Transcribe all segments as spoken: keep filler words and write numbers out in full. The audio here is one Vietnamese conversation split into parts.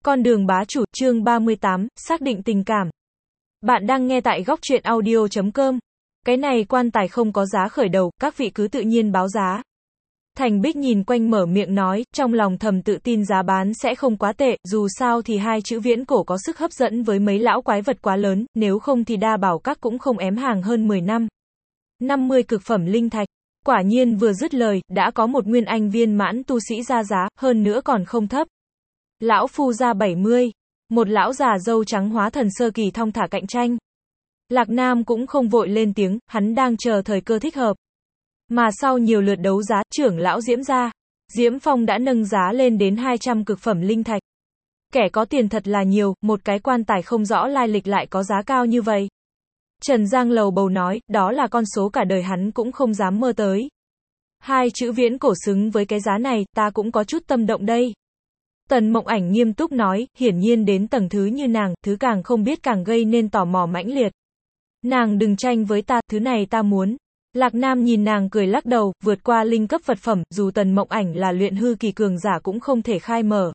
Con đường bá chủ, chương ba mươi tám, xác định tình cảm. Bạn đang nghe tại góc truyện audio chấm com. Cái này quan tài không có giá khởi đầu, các vị cứ tự nhiên báo giá. Thành Bích nhìn quanh mở miệng nói, trong lòng thầm tự tin giá bán sẽ không quá tệ, dù sao thì hai chữ viễn cổ có sức hấp dẫn với mấy lão quái vật quá lớn, nếu không thì đa bảo các cũng không ém hàng hơn mười năm. năm mươi cực phẩm linh thạch. Quả nhiên vừa dứt lời, đã có một nguyên anh viên mãn tu sĩ ra giá, hơn nữa còn không thấp. Lão phu ra bảy mươi. Một lão già râu trắng hóa thần sơ kỳ thong thả cạnh tranh. Lạc Nam cũng không vội lên tiếng, hắn đang chờ thời cơ thích hợp. Mà sau nhiều lượt đấu giá, trưởng lão Diễm ra, Diễm Phong đã nâng giá lên đến hai trăm cực phẩm linh thạch. Kẻ có tiền thật là nhiều, một cái quan tài không rõ lai lịch lại có giá cao như vậy. Trần Giang lầu bầu nói, đó là con số cả đời hắn cũng không dám mơ tới. Hai chữ viễn cổ xứng với cái giá này, ta cũng có chút tâm động đây. Tần Mộng Ảnh nghiêm túc nói, hiển nhiên đến tầng thứ như nàng, thứ càng không biết càng gây nên tò mò mãnh liệt. Nàng đừng tranh với ta, thứ này ta muốn. Lạc Nam nhìn nàng cười lắc đầu, vượt qua linh cấp vật phẩm, dù Tần Mộng Ảnh là luyện hư kỳ cường giả cũng không thể khai mở.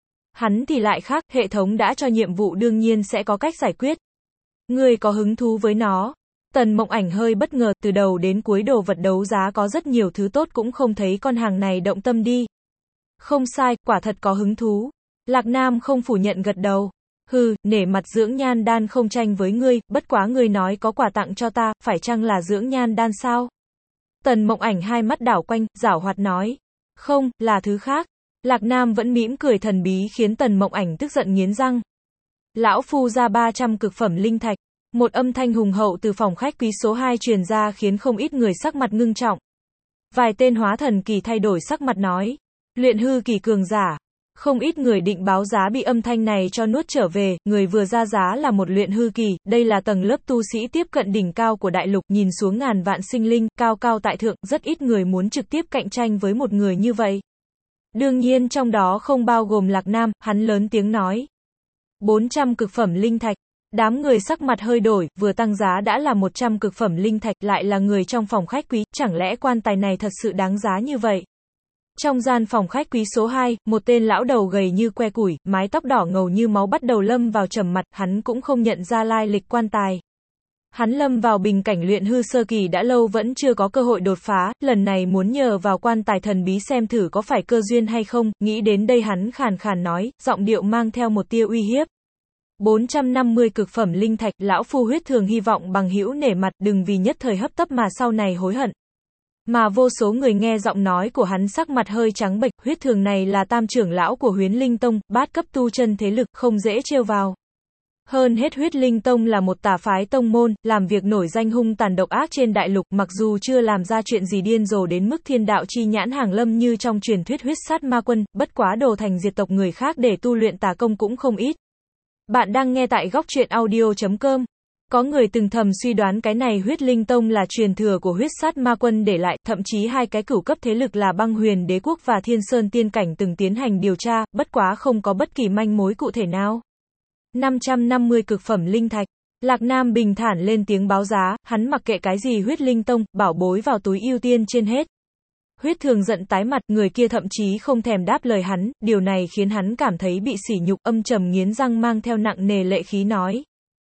Hắn thì lại khác, hệ thống đã cho nhiệm vụ đương nhiên sẽ có cách giải quyết. Ngươi có hứng thú với nó? Tần Mộng Ảnh hơi bất ngờ, từ đầu đến cuối đồ vật đấu giá có rất nhiều thứ tốt cũng không thấy con hàng này động tâm đi. Không sai, quả thật có hứng thú. Lạc Nam không phủ nhận gật đầu. Hừ, nể mặt dưỡng nhan đan không tranh với ngươi, bất quá ngươi nói có quà tặng cho ta, phải chăng là dưỡng nhan đan sao? Tần Mộng Ảnh hai mắt đảo quanh, giảo hoạt nói. Không, là thứ khác. Lạc Nam vẫn mỉm cười thần bí khiến Tần Mộng Ảnh tức giận nghiến răng. Lão phu ra ba trăm cực phẩm linh thạch. Một âm thanh hùng hậu từ phòng khách quý số hai truyền ra khiến không ít người sắc mặt ngưng trọng. Vài tên hóa thần kỳ thay đổi sắc mặt nói. Luyện hư kỳ cường giả. Không ít người định báo giá bị âm thanh này cho nuốt trở về, người vừa ra giá là một luyện hư kỳ, đây là tầng lớp tu sĩ tiếp cận đỉnh cao của đại lục, nhìn xuống ngàn vạn sinh linh, cao cao tại thượng, rất ít người muốn trực tiếp cạnh tranh với một người như vậy. Đương nhiên trong đó không bao gồm Lạc Nam, hắn lớn tiếng nói. bốn trăm cực phẩm linh thạch. Đám người sắc mặt hơi đổi, vừa tăng giá đã là một trăm cực phẩm linh thạch, lại là người trong phòng khách quý, chẳng lẽ quan tài này thật sự đáng giá như vậy? Trong gian phòng khách quý số hai, một tên lão đầu gầy như que củi, mái tóc đỏ ngầu như máu bắt đầu lâm vào trầm mặt, hắn cũng không nhận ra lai lịch quan tài. Hắn lâm vào bình cảnh luyện hư sơ kỳ đã lâu vẫn chưa có cơ hội đột phá, lần này muốn nhờ vào quan tài thần bí xem thử có phải cơ duyên hay không, nghĩ đến đây hắn khàn khàn nói, giọng điệu mang theo một tia uy hiếp. bốn trăm năm mươi cực phẩm linh thạch, lão phu huyết thường hy vọng bằng hữu nể mặt, đừng vì nhất thời hấp tấp mà sau này hối hận. Mà vô số người nghe giọng nói của hắn sắc mặt hơi trắng bệch, huyết thường này là tam trưởng lão của Huyễn Linh Tông, bát cấp tu chân thế lực, không dễ trêu vào. Hơn hết Huyết Linh Tông là một tà phái tông môn, làm việc nổi danh hung tàn độc ác trên đại lục, mặc dù chưa làm ra chuyện gì điên rồ đến mức thiên đạo chi nhãn hàng lâm như trong truyền thuyết huyết sát ma quân, bất quá đồ thành diệt tộc người khác để tu luyện tà công cũng không ít. Bạn đang nghe tại góc truyện audio chấm com. Có người từng thầm suy đoán cái này Huyết Linh Tông là truyền thừa của huyết sát ma quân để lại, thậm chí hai cái cửu cấp thế lực là Băng Huyền Đế Quốc và Thiên Sơn Tiên Cảnh từng tiến hành điều tra, bất quá không có bất kỳ manh mối cụ thể nào. năm trăm năm mươi cực phẩm linh thạch. Lạc Nam bình thản lên tiếng báo giá, hắn mặc kệ cái gì Huyết Linh Tông, bảo bối vào túi ưu tiên trên hết. Huyết Thường giận tái mặt, người kia thậm chí không thèm đáp lời hắn, điều này khiến hắn cảm thấy bị sỉ nhục, âm trầm nghiến răng mang theo nặng nề lệ khí nói.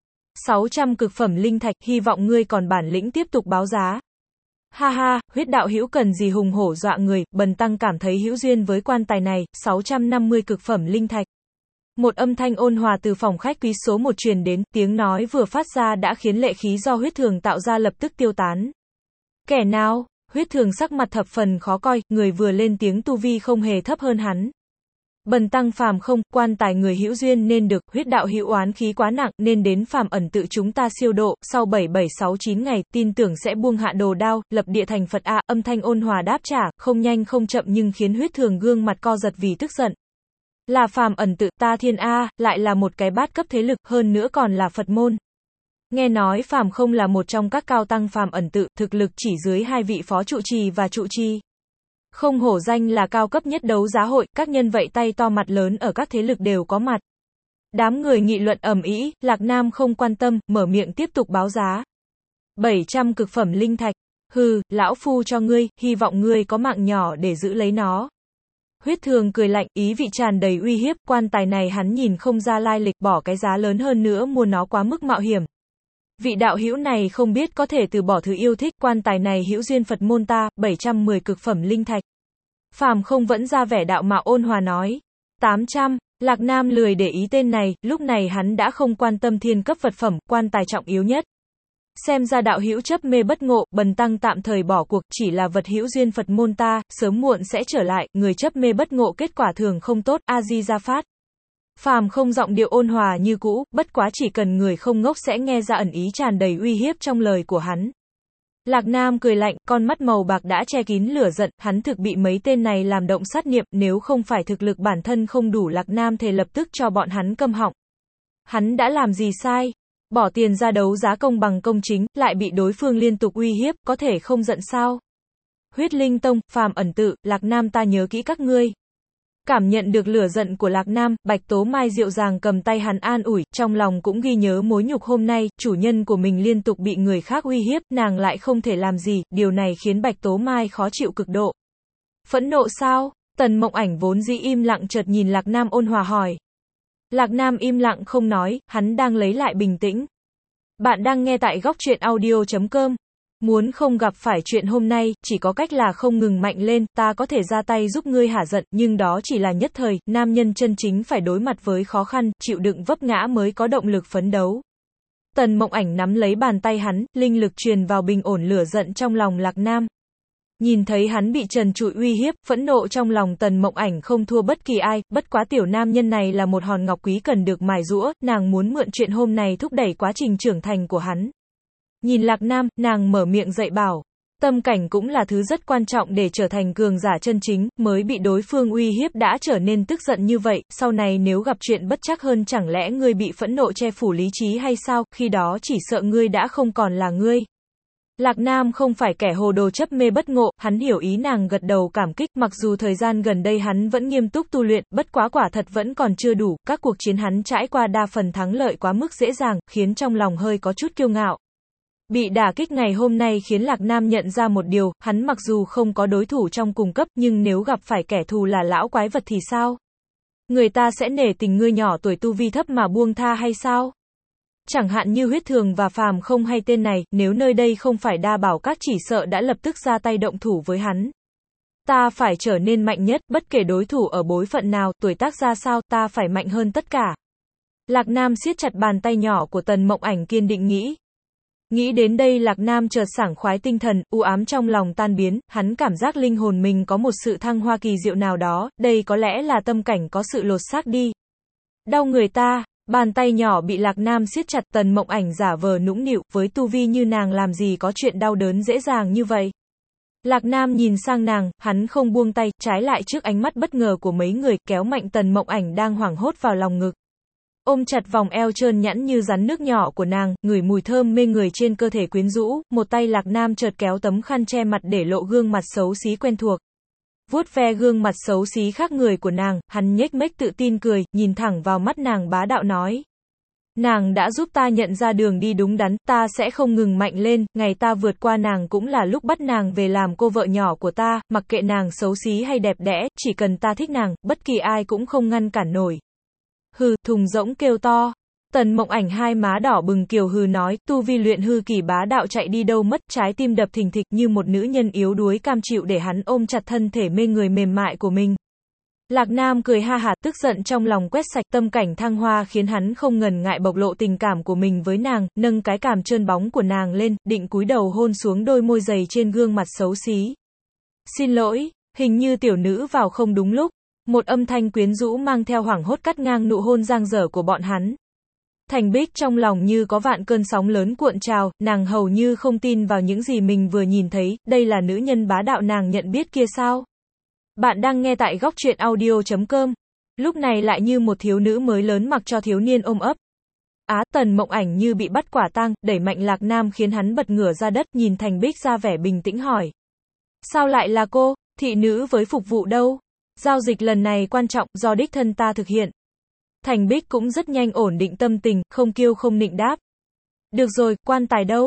sáu trăm cực phẩm linh thạch, hy vọng ngươi còn bản lĩnh tiếp tục báo giá. Ha ha, Huyết đạo hữu cần gì hùng hổ dọa người, bần tăng cảm thấy hữu duyên với quan tài này, sáu trăm năm mươi cực phẩm linh thạch. Một âm thanh ôn hòa từ phòng khách quý số một truyền đến, tiếng nói vừa phát ra đã khiến lệ khí do Huyết Thường tạo ra lập tức tiêu tán. Kẻ nào? Huyết Thường sắc mặt thập phần khó coi, người vừa lên tiếng tu vi không hề thấp hơn hắn. Bần tăng phàm không, quan tài người hữu duyên nên được, huyết đạo hữu oán khí quá nặng, nên đến phàm ẩn tự chúng ta siêu độ, sau bảy bảy sáu chín ngày, tin tưởng sẽ buông hạ đồ đao, lập địa thành Phật a, âm thanh ôn hòa đáp trả, không nhanh không chậm nhưng khiến Huyết Thường gương mặt co giật vì tức giận. Là phàm ẩn tự, ta thiên a, lại là một cái bát cấp thế lực, hơn nữa còn là Phật môn. Nghe nói phàm không là một trong các cao tăng phàm ẩn tự, thực lực chỉ dưới hai vị phó trụ trì và trụ trì. Không hổ danh là cao cấp nhất đấu giá hội, các nhân vậy tay to mặt lớn ở các thế lực đều có mặt. Đám người nghị luận ầm ĩ, Lạc Nam không quan tâm, mở miệng tiếp tục báo giá. bảy trăm cực phẩm linh thạch. Hừ, lão phu cho ngươi, hy vọng ngươi có mạng nhỏ để giữ lấy nó. Huyết Thường cười lạnh, ý vị tràn đầy uy hiếp, quan tài này hắn nhìn không ra lai lịch, bỏ cái giá lớn hơn nữa mua nó quá mức mạo hiểm. Vị đạo hữu này không biết có thể từ bỏ thứ yêu thích, quan tài này hữu duyên Phật môn ta, bảy trăm mười cực phẩm linh thạch. Phàm không vẫn ra vẻ đạo mạo ôn hòa nói. tám trăm, Lạc Nam lười để ý tên này, lúc này hắn đã không quan tâm thiên cấp vật phẩm, quan tài trọng yếu nhất. Xem ra đạo hữu chấp mê bất ngộ, bần tăng tạm thời bỏ cuộc, chỉ là vật hữu duyên Phật môn ta, sớm muộn sẽ trở lại, người chấp mê bất ngộ kết quả thường không tốt, A-di-đà Phát. Phàm không giọng điệu ôn hòa như cũ, bất quá chỉ cần người không ngốc sẽ nghe ra ẩn ý tràn đầy uy hiếp trong lời của hắn. Lạc Nam cười lạnh, con mắt màu bạc đã che kín lửa giận, hắn thực bị mấy tên này làm động sát niệm, nếu không phải thực lực bản thân không đủ, Lạc Nam thề lập tức cho bọn hắn câm họng. Hắn đã làm gì sai? Bỏ tiền ra đấu giá công bằng công chính, lại bị đối phương liên tục uy hiếp, có thể không giận sao? Huyết Linh Tông, Phàm ẩn tự, Lạc Nam ta nhớ kỹ các ngươi. Cảm nhận được lửa giận của Lạc Nam, Bạch Tố Mai dịu dàng cầm tay hắn an ủi, trong lòng cũng ghi nhớ mối nhục hôm nay, chủ nhân của mình liên tục bị người khác uy hiếp, nàng lại không thể làm gì, điều này khiến Bạch Tố Mai khó chịu cực độ. Phẫn nộ sao? Tần Mộng Ảnh vốn dĩ im lặng chợt nhìn Lạc Nam ôn hòa hỏi. Lạc Nam im lặng không nói, hắn đang lấy lại bình tĩnh. Bạn đang nghe tại góc truyện audio chấm com. Muốn không gặp phải chuyện hôm nay, chỉ có cách là không ngừng mạnh lên, ta có thể ra tay giúp ngươi hả giận, nhưng đó chỉ là nhất thời, nam nhân chân chính phải đối mặt với khó khăn, chịu đựng vấp ngã mới có động lực phấn đấu. Tần Mộng Ảnh nắm lấy bàn tay hắn, linh lực truyền vào bình ổn lửa giận trong lòng Lạc Nam. Nhìn thấy hắn bị trần trụi uy hiếp, phẫn nộ trong lòng Tần Mộng Ảnh không thua bất kỳ ai, bất quá tiểu nam nhân này là một hòn ngọc quý cần được mài giũa, nàng muốn mượn chuyện hôm nay thúc đẩy quá trình trưởng thành của hắn. Nhìn Lạc Nam, nàng mở miệng dạy bảo, tâm cảnh cũng là thứ rất quan trọng để trở thành cường giả chân chính, mới bị đối phương uy hiếp đã trở nên tức giận như vậy, sau này nếu gặp chuyện bất trắc hơn chẳng lẽ ngươi bị phẫn nộ che phủ lý trí hay sao, khi đó chỉ sợ ngươi đã không còn là ngươi. Lạc Nam không phải kẻ hồ đồ chấp mê bất ngộ, hắn hiểu ý nàng gật đầu cảm kích, mặc dù thời gian gần đây hắn vẫn nghiêm túc tu luyện, bất quá quả thật vẫn còn chưa đủ, các cuộc chiến hắn trải qua đa phần thắng lợi quá mức dễ dàng, khiến trong lòng hơi có chút kiêu ngạo. Bị đả kích ngày hôm nay khiến Lạc Nam nhận ra một điều, hắn mặc dù không có đối thủ trong cùng cấp, nhưng nếu gặp phải kẻ thù là lão quái vật thì sao? Người ta sẽ nể tình ngươi nhỏ tuổi tu vi thấp mà buông tha hay sao? Chẳng hạn như Huyết Thường và Phàm không hay tên này, nếu nơi đây không phải đa bảo các chỉ sợ đã lập tức ra tay động thủ với hắn. Ta phải trở nên mạnh nhất, bất kể đối thủ ở bối phận nào, tuổi tác ra sao, ta phải mạnh hơn tất cả. Lạc Nam siết chặt bàn tay nhỏ của Tần Mộng Ảnh kiên định nghĩ. Nghĩ đến đây Lạc Nam chợt sảng khoái tinh thần, u ám trong lòng tan biến, hắn cảm giác linh hồn mình có một sự thăng hoa kỳ diệu nào đó, đây có lẽ là tâm cảnh có sự lột xác đi. Đau người ta, bàn tay nhỏ bị Lạc Nam siết chặt, Tần Mộng Ảnh giả vờ nũng nịu, với tu vi như nàng làm gì có chuyện đau đớn dễ dàng như vậy. Lạc Nam nhìn sang nàng, hắn không buông tay, trái lại trước ánh mắt bất ngờ của mấy người, kéo mạnh Tần Mộng Ảnh đang hoảng hốt vào lòng ngực. Ôm chặt vòng eo trơn nhẵn như rắn nước nhỏ của nàng, ngửi mùi thơm mê người trên cơ thể quyến rũ, một tay Lạc Nam chợt kéo tấm khăn che mặt để lộ gương mặt xấu xí quen thuộc. Vuốt ve gương mặt xấu xí khác người của nàng, hắn nhếch mép tự tin cười, nhìn thẳng vào mắt nàng bá đạo nói. Nàng đã giúp ta nhận ra đường đi đúng đắn, ta sẽ không ngừng mạnh lên, ngày ta vượt qua nàng cũng là lúc bắt nàng về làm cô vợ nhỏ của ta, mặc kệ nàng xấu xí hay đẹp đẽ, chỉ cần ta thích nàng, bất kỳ ai cũng không ngăn cản nổi. Hừ, thùng rỗng kêu to. Tần Mộng Ảnh hai má đỏ bừng kiều hừ nói, tu vi luyện hư kỳ bá đạo chạy đi đâu mất, trái tim đập thình thịch như một nữ nhân yếu đuối cam chịu để hắn ôm chặt thân thể mê người mềm mại của mình. Lạc Nam cười ha hả, tức giận trong lòng quét sạch, tâm cảnh thăng hoa khiến hắn không ngần ngại bộc lộ tình cảm của mình với nàng, nâng cái cằm trơn bóng của nàng lên, định cúi đầu hôn xuống đôi môi dày trên gương mặt xấu xí. Xin lỗi, hình như tiểu nữ vào không đúng lúc. Một âm thanh quyến rũ mang theo hoảng hốt cắt ngang nụ hôn giang dở của bọn hắn. Thành Bích trong lòng như có vạn cơn sóng lớn cuộn trào, nàng hầu như không tin vào những gì mình vừa nhìn thấy, đây là nữ nhân bá đạo nàng nhận biết kia sao? Bạn đang nghe tại góc truyện audio chấm com. Lúc này lại như một thiếu nữ mới lớn mặc cho thiếu niên ôm ấp. Á, Tần Mộng Ảnh như bị bắt quả tang, đẩy mạnh Lạc Nam khiến hắn bật ngửa ra đất, nhìn Thành Bích ra vẻ bình tĩnh hỏi. Sao lại là cô, thị nữ với phục vụ đâu? Giao dịch lần này quan trọng, do đích thân ta thực hiện. Thành Bích cũng rất nhanh ổn định tâm tình, không kiêu không nịnh đáp. Được rồi, quan tài đâu?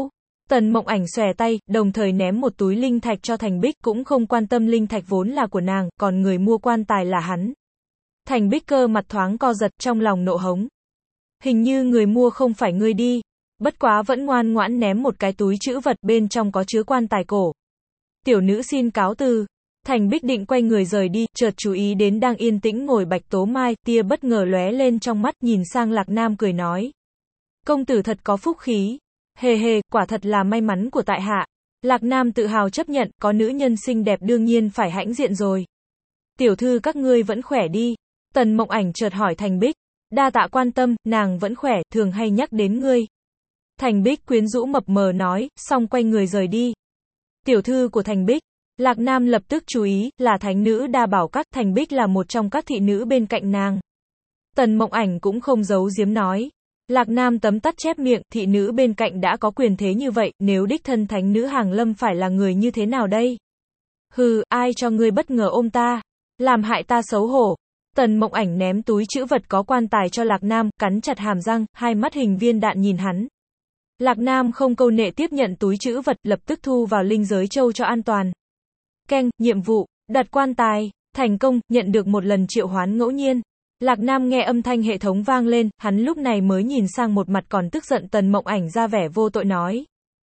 Tần Mộng Ảnh xòe tay, đồng thời ném một túi linh thạch cho Thành Bích, cũng không quan tâm linh thạch vốn là của nàng, còn người mua quan tài là hắn. Thành Bích cơ mặt thoáng co giật, trong lòng nộ hống. Hình như người mua không phải ngươi đi. Bất quá vẫn ngoan ngoãn ném một cái túi trữ vật, bên trong có chứa quan tài cổ. Tiểu nữ xin cáo từ. Thành Bích định quay người rời đi, chợt chú ý đến đang yên tĩnh ngồi Bạch Tố Mai, tia bất ngờ lóe lên trong mắt, nhìn sang Lạc Nam cười nói. Công tử thật có phúc khí. Hề hề, quả thật là may mắn của tại hạ. Lạc Nam tự hào chấp nhận, có nữ nhân xinh đẹp đương nhiên phải hãnh diện rồi. Tiểu thư các ngươi vẫn khỏe đi. Tần Mộng Ảnh chợt hỏi Thành Bích. Đa tạ quan tâm, nàng vẫn khỏe, thường hay nhắc đến ngươi. Thành Bích quyến rũ mập mờ nói, xong quay người rời đi. Tiểu thư của Thành Bích. Lạc Nam lập tức chú ý, là thánh nữ Đa Bảo Các, Thành Bích là một trong các thị nữ bên cạnh nàng. Tần Mộng Ảnh cũng không giấu giếm nói. Lạc Nam tấm tắc chép miệng, thị nữ bên cạnh đã có quyền thế như vậy, nếu đích thân thánh nữ Hàng Lâm phải là người như thế nào đây? Hừ, ai cho ngươi bất ngờ ôm ta? Làm hại ta xấu hổ. Tần Mộng Ảnh ném túi trữ vật có quan tài cho Lạc Nam, cắn chặt hàm răng, hai mắt hình viên đạn nhìn hắn. Lạc Nam không câu nệ tiếp nhận túi trữ vật, lập tức thu vào linh giới châu cho an toàn. Keng, nhiệm vụ, đặt quan tài, thành công, nhận được một lần triệu hoán ngẫu nhiên. Lạc Nam nghe âm thanh hệ thống vang lên, hắn lúc này mới nhìn sang một mặt còn tức giận Tần Mộng Ảnh ra vẻ vô tội nói.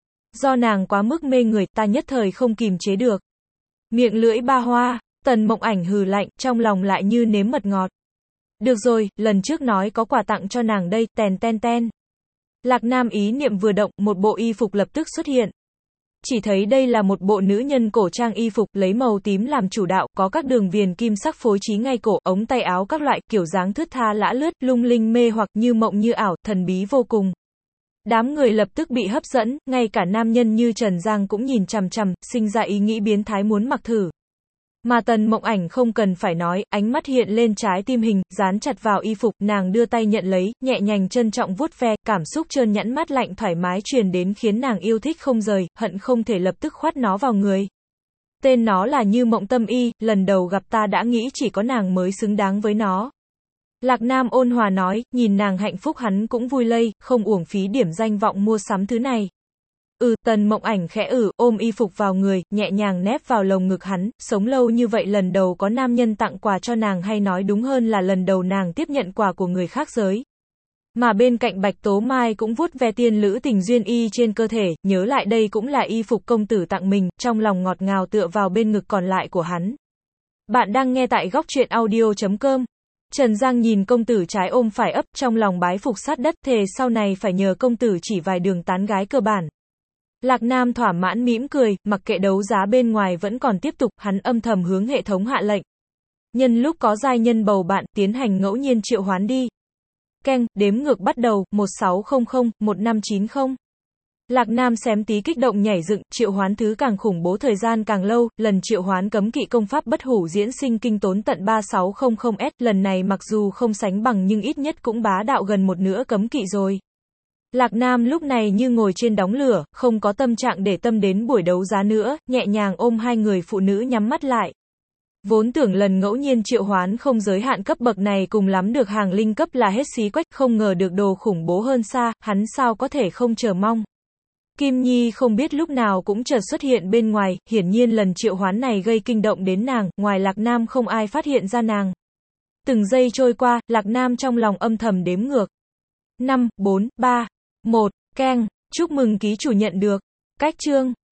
Do nàng quá mức mê người, ta nhất thời không kìm chế được. Miệng lưỡi ba hoa, Tần Mộng Ảnh hừ lạnh, trong lòng lại như nếm mật ngọt. Được rồi, lần trước nói có quà tặng cho nàng đây, tèn ten ten. Lạc Nam ý niệm vừa động, một bộ y phục lập tức xuất hiện. Chỉ thấy đây là một bộ nữ nhân cổ trang y phục, lấy màu tím làm chủ đạo, có các đường viền kim sắc phối trí ngay cổ, ống tay áo các loại, kiểu dáng thướt tha lã lướt, lung linh mê hoặc, như mộng như ảo, thần bí vô cùng. Đám người lập tức bị hấp dẫn, ngay cả nam nhân như Trần Giang cũng nhìn chằm chằm, sinh ra ý nghĩ biến thái muốn mặc thử. Mà Tần Mộng Ảnh không cần phải nói, ánh mắt hiện lên trái tim hình, dán chặt vào y phục, nàng đưa tay nhận lấy, nhẹ nhàng trân trọng vuốt ve, cảm xúc trơn nhẵn mát lạnh thoải mái truyền đến khiến nàng yêu thích không rời, hận không thể lập tức khoát nó vào người. Tên nó là Như Mộng Tâm Y, lần đầu gặp ta đã nghĩ chỉ có nàng mới xứng đáng với nó. Lạc Nam ôn hòa nói, nhìn nàng hạnh phúc hắn cũng vui lây, không uổng phí điểm danh vọng mua sắm thứ này. Ừ, Tần Mộng Ảnh khẽ ử, ôm y phục vào người, nhẹ nhàng nép vào lồng ngực hắn, sống lâu như vậy lần đầu có nam nhân tặng quà cho nàng, hay nói đúng hơn là lần đầu nàng tiếp nhận quà của người khác giới. Mà bên cạnh Bạch Tố Mai cũng vuốt ve tiên lữ tình duyên y trên cơ thể, nhớ lại đây cũng là y phục công tử tặng mình, trong lòng ngọt ngào tựa vào bên ngực còn lại của hắn. Bạn đang nghe tại góc truyện audio chấm com. Trần Giang nhìn công tử trái ôm phải ấp, trong lòng bái phục sát đất, thề sau này phải nhờ công tử chỉ vài đường tán gái cơ bản. Lạc Nam thỏa mãn mỉm cười, mặc kệ đấu giá bên ngoài vẫn còn tiếp tục, hắn âm thầm hướng hệ thống hạ lệnh. Nhân lúc có giai nhân bầu bạn, tiến hành ngẫu nhiên triệu hoán đi. Keng, đếm ngược bắt đầu, một sáu không không, một năm chín không. Lạc Nam xém tí kích động nhảy dựng, triệu hoán thứ càng khủng bố thời gian càng lâu, lần triệu hoán cấm kỵ công pháp bất hủ diễn sinh kinh tốn tận ba sáu không không S, lần này mặc dù không sánh bằng nhưng ít nhất cũng bá đạo gần một nửa cấm kỵ rồi. Lạc Nam lúc này như ngồi trên đống lửa, không có tâm trạng để tâm đến buổi đấu giá nữa, nhẹ nhàng ôm hai người phụ nữ nhắm mắt lại. Vốn tưởng lần ngẫu nhiên triệu hoán không giới hạn cấp bậc này cùng lắm được hàng linh cấp là hết xí quách, không ngờ được đồ khủng bố hơn xa, hắn sao có thể không chờ mong. Kim Nhi không biết lúc nào cũng chợt xuất hiện bên ngoài, hiển nhiên lần triệu hoán này gây kinh động đến nàng, ngoài Lạc Nam không ai phát hiện ra nàng. Từng giây trôi qua, Lạc Nam trong lòng âm thầm đếm ngược. năm, bốn, ba, một, keng, chúc mừng ký chủ nhận được. Cách chương.